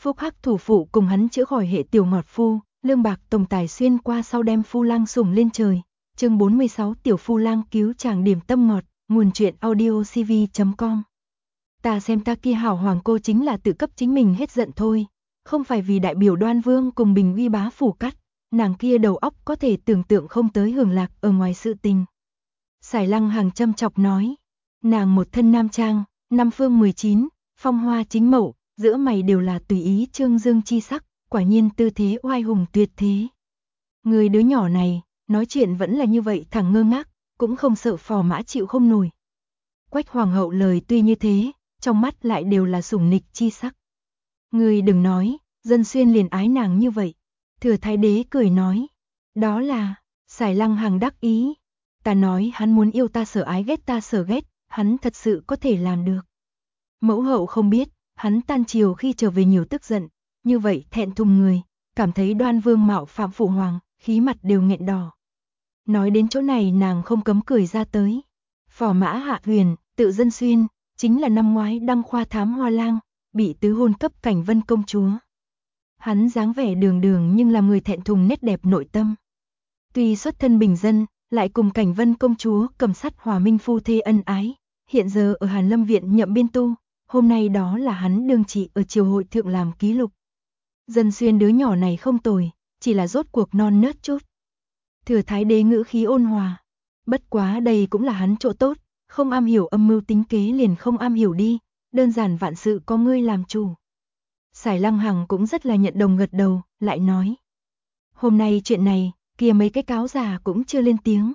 Phúc Hắc thủ phụ cùng hắn chữa khỏi hệ tiểu ngọt phu, lương bạc tổng tài xuyên qua sau đem phu lang sủng lên trời. Chương 46 tiểu phu lang cứu chàng điểm tâm ngọt, nguồn truyện audio cv.com. Ta xem ta kia hảo hoàng cô chính là tự cấp chính mình hết giận thôi, không phải vì đại biểu Đoan Vương cùng Bình Uy bá phủ cắt, nàng kia đầu óc có thể tưởng tượng không tới hưởng lạc ở ngoài sự tình. Sải Lăng Hằng châm chọc nói, nàng một thân nam trang, năm phương 19, phong hoa chính mậu, giữa mày đều là tùy ý trương dương chi sắc, quả nhiên tư thế oai hùng tuyệt thế. Người đứa nhỏ này, nói chuyện vẫn là như vậy thẳng ngơ ngác, cũng không sợ phò mã chịu không nổi. Quách hoàng hậu lời tuy như thế, trong mắt lại đều là sủng nịch chi sắc. Người đừng nói, Dân Xuyên liền ái nàng như vậy. Thừa thái đế cười nói, đó là, Sải Lăng Hằng đắc ý. Ta nói hắn muốn yêu ta sở ái ghét ta sở ghét, hắn thật sự có thể làm được. Mẫu hậu không biết, hắn tan chiều khi trở về nhiều tức giận, như vậy thẹn thùng người, cảm thấy Đoan Vương mạo phạm phụ hoàng, khí mặt đều nghẹn đỏ. Nói đến chỗ này nàng không cấm cười ra tới. Phò mã Hạ Huyền, tự Dân Xuyên, chính là năm ngoái đăng khoa thám hoa lang, bị tứ hôn cấp Cảnh Vân công chúa. Hắn dáng vẻ đường đường nhưng làm người thẹn thùng nét đẹp nội tâm. Tuy xuất thân bình dân, lại cùng Cảnh Vân công chúa cầm sắt hòa minh phu thê ân ái, hiện giờ ở Hàn Lâm viện nhậm biên tu, hôm nay đó là hắn đương trị ở triều hội thượng làm ký lục. Dân Xuyên đứa nhỏ này không tồi, chỉ là rốt cuộc non nớt chút. Thừa thái đế ngữ khí ôn hòa, bất quá đây cũng là hắn chỗ tốt, không am hiểu âm mưu tính kế liền không am hiểu đi, đơn giản vạn sự có ngươi làm chủ. Sải Lăng Hằng cũng rất là nhận đồng gật đầu, lại nói. Hôm nay chuyện này, kia mấy cái cáo già cũng chưa lên tiếng.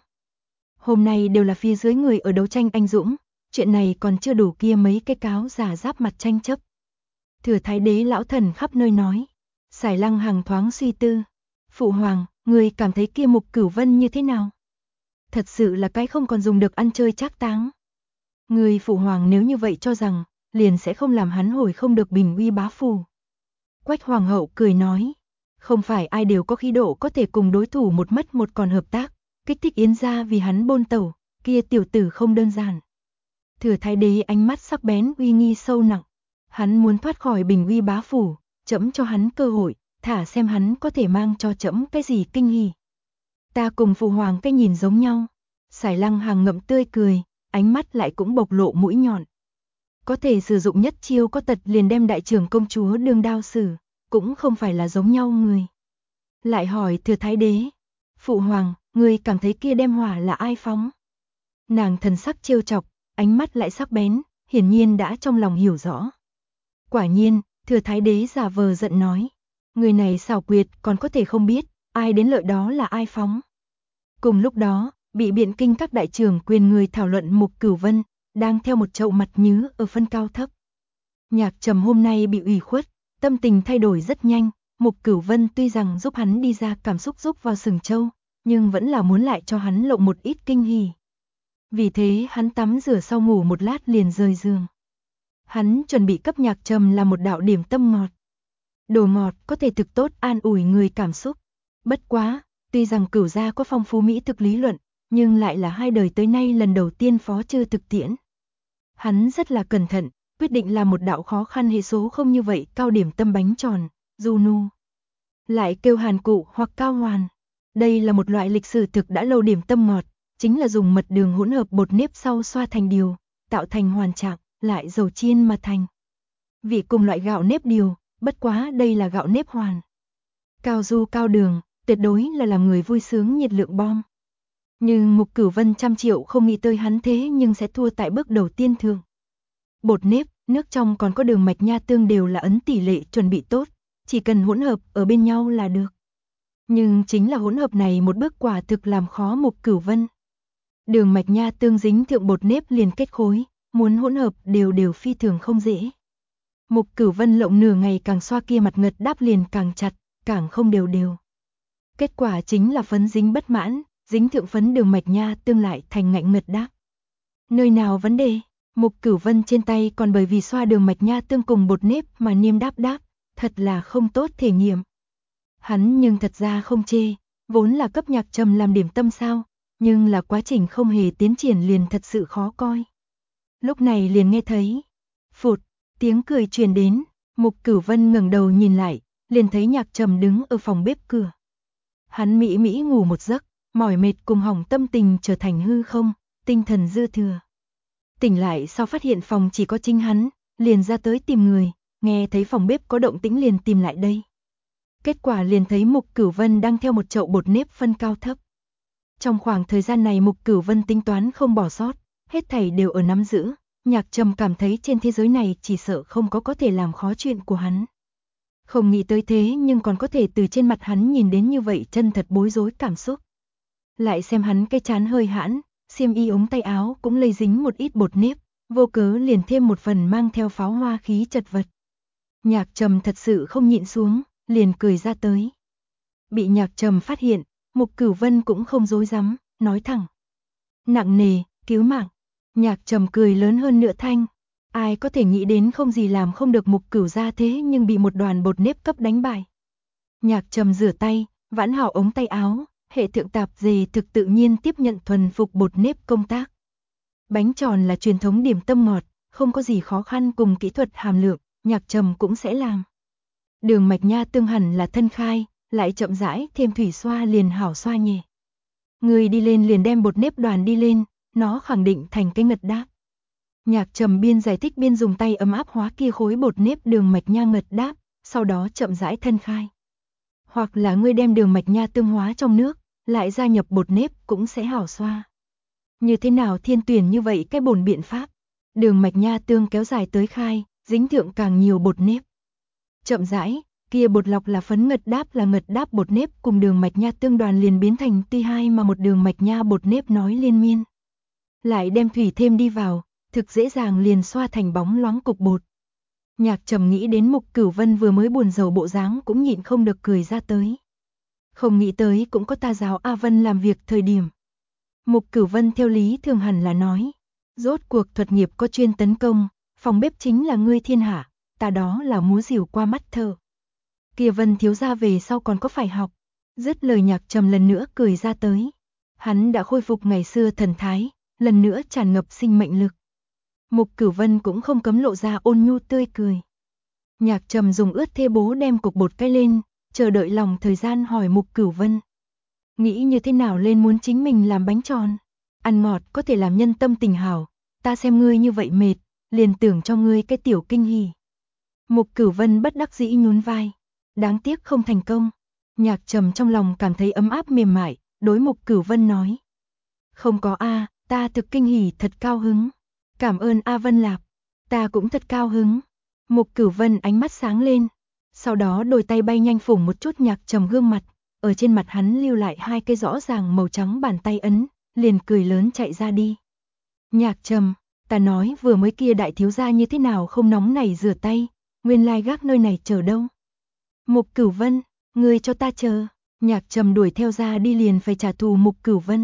Hôm nay đều là phía dưới người ở đấu tranh anh dũng, chuyện này còn chưa đủ kia mấy cái cáo già giáp mặt tranh chấp. Thừa thái đế lão thần khắp nơi nói. Sải Lăng Hằng thoáng suy tư. Phụ hoàng, người cảm thấy kia Mục Cửu Vân như thế nào? Thật sự là cái không còn dùng được ăn chơi trác táng. Người phụ hoàng nếu như vậy cho rằng, liền sẽ không làm hắn hồi không được Bình Uy bá phủ. Quách hoàng hậu cười nói, không phải ai đều có khí độ có thể cùng đối thủ một mất một còn hợp tác, kích thích Yến gia vì hắn bôn tẩu, kia tiểu tử không đơn giản. Thừa thái đế ánh mắt sắc bén uy nghi sâu nặng, hắn muốn thoát khỏi Bình Uy bá phủ, trẫm cho hắn cơ hội, thả xem hắn có thể mang cho trẫm cái gì kinh hỉ. Ta cùng phụ hoàng cái nhìn giống nhau. Sải Lăng Hằng ngậm tươi cười, ánh mắt lại cũng bộc lộ mũi nhọn. Có thể sử dụng nhất chiêu có tật liền đem đại trưởng công chúa đương đao xử, cũng không phải là giống nhau người. Lại hỏi thừa thái đế, phụ hoàng, người cảm thấy kia đem hỏa là ai phóng? Nàng thần sắc trêu chọc, ánh mắt lại sắc bén, hiển nhiên đã trong lòng hiểu rõ. Quả nhiên, thừa thái đế giả vờ giận nói, người này xảo quyệt còn có thể không biết, ai đến lợi đó là ai phóng. Cùng lúc đó, bị biện kinh các đại trưởng quyền người thảo luận Mục Cửu Vân, đang theo một chậu mặt nhứ ở phân cao thấp. Nhạc Trầm hôm nay bị ủy khuất, tâm tình thay đổi rất nhanh, Mục Cửu Vân tuy rằng giúp hắn đi ra cảm xúc giúp vào sừng châu, nhưng vẫn là muốn lại cho hắn lộng một ít kinh hỉ. Vì thế hắn tắm rửa sau ngủ một lát liền rời giường. Hắn chuẩn bị cấp Nhạc Trầm là một đạo điểm tâm ngọt. Đồ ngọt có thể thực tốt an ủi người cảm xúc. Bất quá, tuy rằng Cửu gia có phong phú mỹ thực lý luận, nhưng lại là hai đời tới nay lần đầu tiên phó chư thực tiễn. Hắn rất là cẩn thận, quyết định làm một đạo khó khăn hệ số không như vậy cao điểm tâm bánh tròn, du nu. Lại kêu hàn cụ hoặc cao hoàn. Đây là một loại lịch sử thực đã lâu điểm tâm ngọt, chính là dùng mật đường hỗn hợp bột nếp sau xoa thành điều, tạo thành hoàn trạng, lại dầu chiên mà thành. Vị cùng loại gạo nếp điều, bất quá đây là gạo nếp hoàn. Cao du cao đường, tuyệt đối là làm người vui sướng nhiệt lượng bom. Nhưng Mục Cửu Vân trăm triệu không nghĩ tới hắn thế nhưng sẽ thua tại bước đầu tiên thường. Bột nếp, nước trong còn có đường mạch nha tương đều là ấn tỷ lệ chuẩn bị tốt, chỉ cần hỗn hợp ở bên nhau là được. Nhưng chính là hỗn hợp này một bước quả thực làm khó Mục Cửu Vân. Đường mạch nha tương dính thượng bột nếp liền kết khối, muốn hỗn hợp đều phi thường không dễ. Mục Cửu Vân lộng nửa ngày càng xoa kia mặt ngật đáp liền càng chặt, càng không đều. Kết quả chính là phấn dính bất mãn, dính thượng phấn đường mạch nha tương lại thành ngạnh ngật đáp. Nơi nào vấn đề? Mục Cửu Vân trên tay còn bởi vì xoa đường mạch nha tương cùng bột nếp mà niêm đáp, thật là không tốt thể nghiệm. Hắn nhưng thật ra không chê, vốn là cấp Nhạc Trầm làm điểm tâm sao, nhưng là quá trình không hề tiến triển liền thật sự khó coi. Lúc này liền nghe thấy, phụt, tiếng cười truyền đến, Mục Cửu Vân ngẩng đầu nhìn lại, liền thấy Nhạc Trầm đứng ở phòng bếp cửa. Hắn mỹ mỹ ngủ một giấc, mỏi mệt cùng hỏng tâm tình trở thành hư không, tinh thần dư thừa. Tỉnh lại sau phát hiện phòng chỉ có chính hắn, liền ra tới tìm người, nghe thấy phòng bếp có động tĩnh liền tìm lại đây. Kết quả liền thấy Mục Cửu Vân đang theo một chậu bột nếp phân cao thấp. Trong khoảng thời gian này Mục Cửu Vân tính toán không bỏ sót, hết thảy đều ở nắm giữ. Nhạc Trầm cảm thấy trên thế giới này chỉ sợ không có thể làm khó chuyện của hắn. Không nghĩ tới thế nhưng còn có thể từ trên mặt hắn nhìn đến như vậy chân thật bối rối cảm xúc. Lại xem hắn cái trán hơi hãn, xiêm y ống tay áo cũng lây dính một ít bột nếp, vô cớ liền thêm một phần mang theo pháo hoa khí chật vật. Nhạc Trầm thật sự không nhịn xuống, liền cười ra tới. Bị Nhạc Trầm phát hiện, Mục Cửu Vân cũng không dối rắm, nói thẳng. Nặng nề, cứu mạng. Nhạc Trầm cười lớn hơn nửa thanh. Ai có thể nghĩ đến không gì làm không được Mục Cửu gia thế nhưng bị một đoàn bột nếp cấp đánh bại. Nhạc Trầm rửa tay, vãn hảo ống tay áo, hệ thượng tạp dề thực tự nhiên tiếp nhận thuần phục bột nếp công tác. Bánh tròn là truyền thống điểm tâm ngọt, không có gì khó khăn cùng kỹ thuật hàm lượng, Nhạc Trầm cũng sẽ làm. Đường mạch nha tương hẳn là thân khai, lại chậm rãi thêm thủy xoa liền hảo xoa nhẹ. Người đi lên liền đem bột nếp đoàn đi lên, nó khẳng định thành cái ngật đáp. Nhạc Trầm biên giải thích biên dùng tay ấm áp hóa kia khối bột nếp đường mạch nha ngật đáp, sau đó chậm rãi thân khai. Hoặc là ngươi đem đường mạch nha tương hóa trong nước, lại gia nhập bột nếp cũng sẽ hảo xoa. Như thế nào thiên tuyển như vậy cái bổn biện pháp. Đường mạch nha tương kéo dài tới khai, dính thượng càng nhiều bột nếp. Chậm rãi, kia bột lọc là phấn ngật đáp bột nếp cùng đường mạch nha tương đoàn liền biến thành tuy hai mà một đường mạch nha bột nếp nói liên miên. Lại đem thủy thêm đi vào, thực dễ dàng liền xoa thành bóng loáng cục bột. Nhạc Trầm nghĩ đến Mục Cửu Vân vừa mới buồn rầu bộ dáng cũng nhịn không được cười ra tới. Không nghĩ tới cũng có ta giáo A Vân làm việc thời điểm. Mục Cửu Vân theo lý thường hẳn là nói, rốt cuộc thuật nghiệp có chuyên tấn công, phòng bếp chính là ngươi thiên hạ, ta đó là múa rìu qua mắt thợ. Kia Vân thiếu gia về sau còn có phải học. Dứt lời Nhạc Trầm lần nữa cười ra tới. Hắn đã khôi phục ngày xưa thần thái, lần nữa tràn ngập sinh mệnh lực. Mục Cửu Vân cũng không cấm lộ ra ôn nhu tươi cười. Nhạc Trầm dùng ướt thê bố đem cục bột cái lên, chờ đợi lòng thời gian hỏi Mục Cửu Vân. Nghĩ như thế nào lên muốn chính mình làm bánh tròn? Ăn ngọt có thể làm nhân tâm tình hảo, ta xem ngươi như vậy mệt, liền tưởng cho ngươi cái tiểu kinh hỉ. Mục Cửu Vân bất đắc dĩ nhún vai. Đáng tiếc không thành công. Nhạc Trầm trong lòng cảm thấy ấm áp mềm mại, đối Mục Cửu Vân nói. Không có a, ta thực kinh hỉ thật cao hứng. Cảm ơn A Vân Lạp, ta cũng thật cao hứng. Mục Cửu Vân ánh mắt sáng lên, sau đó đôi tay bay nhanh phủng một chút Nhạc Trầm gương mặt, ở trên mặt hắn lưu lại hai cái rõ ràng màu trắng bàn tay ấn, liền cười lớn chạy ra đi. Nhạc Trầm, ta nói vừa mới kia đại thiếu gia như thế nào không nóng này rửa tay, nguyên lai gác nơi này chờ đâu. Mục Cửu Vân, ngươi cho ta chờ. Nhạc Trầm đuổi theo ra đi liền phải trả thù Mục Cửu Vân.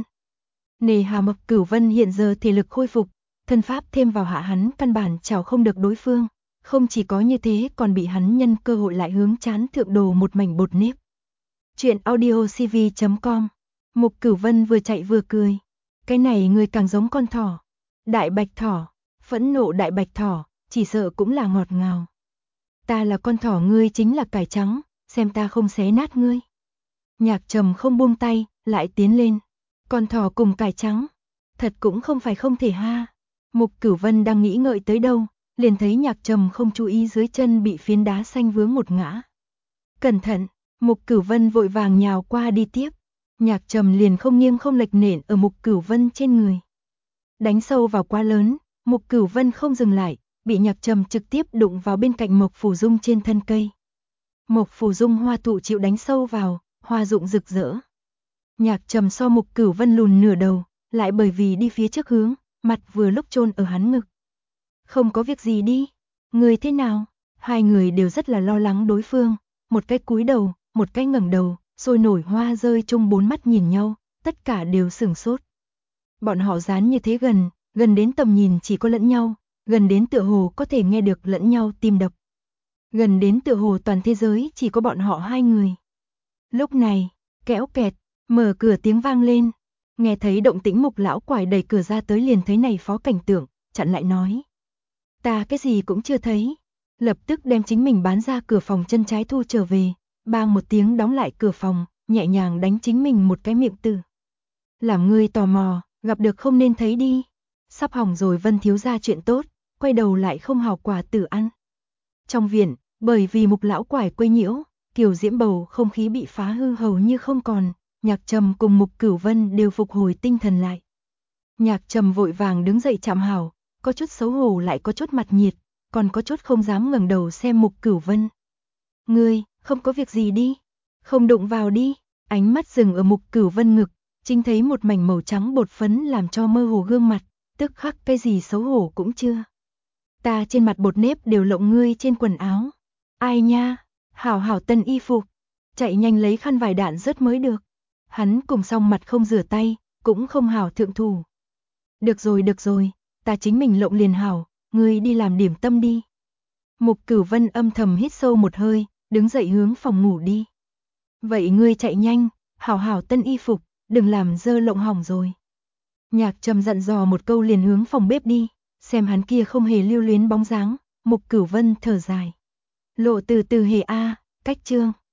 Nề hà Mục Cửu Vân hiện giờ thể lực khôi phục, thân pháp thêm vào hạ hắn căn bản chảo không được đối phương, không chỉ có như thế còn bị hắn nhân cơ hội lại hướng chán thượng đồ một mảnh bột nếp. Chuyện audiocv.com. Mục Cửu Vân vừa chạy vừa cười. Cái này người càng giống con thỏ. Đại bạch thỏ, phẫn nộ đại bạch thỏ, chỉ sợ cũng là ngọt ngào. Ta là con thỏ ngươi chính là cải trắng, xem ta không xé nát ngươi. Nhạc Trầm không buông tay, lại tiến lên. Con thỏ cùng cải trắng, thật cũng không phải không thể ha. Mục Cửu Vân đang nghĩ ngợi tới đâu, liền thấy Nhạc Trầm không chú ý dưới chân bị phiến đá xanh vướng một ngã. Cẩn thận, Mục Cửu Vân vội vàng nhào qua đi tiếp. Nhạc Trầm liền không nghiêng không lệch nện ở Mục Cửu Vân trên người. Đánh sâu vào quá lớn, Mục Cửu Vân không dừng lại, bị Nhạc Trầm trực tiếp đụng vào bên cạnh Mộc Phù Dung trên thân cây. Mộc Phù Dung hoa thụ chịu đánh sâu vào, hoa rụng rực rỡ. Nhạc Trầm so Mục Cửu Vân lùn nửa đầu, lại bởi vì đi phía trước hướng, mặt vừa lúc chôn ở hắn ngực. Không có việc gì đi, người thế nào? Hai người đều rất là lo lắng đối phương, một cái cúi đầu, một cái ngẩng đầu, sôi nổi hoa rơi chung bốn mắt nhìn nhau, tất cả đều sửng sốt. Bọn họ dán như thế gần, gần đến tầm nhìn chỉ có lẫn nhau, gần đến tựa hồ có thể nghe được lẫn nhau tim đập. Gần đến tựa hồ toàn thế giới chỉ có bọn họ hai người. Lúc này, kéo kẹt, mở cửa tiếng vang lên. Nghe thấy động tĩnh Mục lão quải đẩy cửa ra tới liền thấy này phó cảnh tượng, chặn lại nói. Ta cái gì cũng chưa thấy. Lập tức đem chính mình bán ra cửa phòng chân trái thu trở về, bang một tiếng đóng lại cửa phòng, nhẹ nhàng đánh chính mình một cái miệng tử. Làm ngươi tò mò, gặp được không nên thấy đi. Sắp hỏng rồi Vân thiếu gia chuyện tốt, quay đầu lại không hào quả tử ăn. Trong viện, bởi vì Mục lão quải quấy nhiễu, Kiều Diễm bầu không khí bị phá hư hầu như không còn, Nhạc Trầm cùng Mục Cửu Vân đều phục hồi tinh thần lại. Nhạc Trầm vội vàng đứng dậy chạm hảo, có chút xấu hổ lại có chút mặt nhiệt, còn có chút không dám ngẩng đầu xem Mục Cửu Vân. Ngươi, không có việc gì đi, không đụng vào đi, ánh mắt dừng ở Mục Cửu Vân ngực, chính thấy một mảnh màu trắng bột phấn làm cho mơ hồ gương mặt, tức khắc cái gì xấu hổ cũng chưa. Ta trên mặt bột nếp đều lộng ngươi trên quần áo. Ai nha, hảo hảo tân y phục, chạy nhanh lấy khăn vải đạn rớt mới được. Hắn cùng xong mặt không rửa tay, cũng không hảo thượng thủ. Được rồi, ta chính mình lộng liền hảo, ngươi đi làm điểm tâm đi. Mục Cửu Vân âm thầm hít sâu một hơi, đứng dậy hướng phòng ngủ đi. Vậy ngươi chạy nhanh, hảo hảo tân y phục, đừng làm dơ lộng hỏng rồi. Nhạc Trầm dặn dò một câu liền hướng phòng bếp đi, xem hắn kia không hề lưu luyến bóng dáng, Mục Cửu Vân thở dài. Lộ từ từ hề a, cách chương.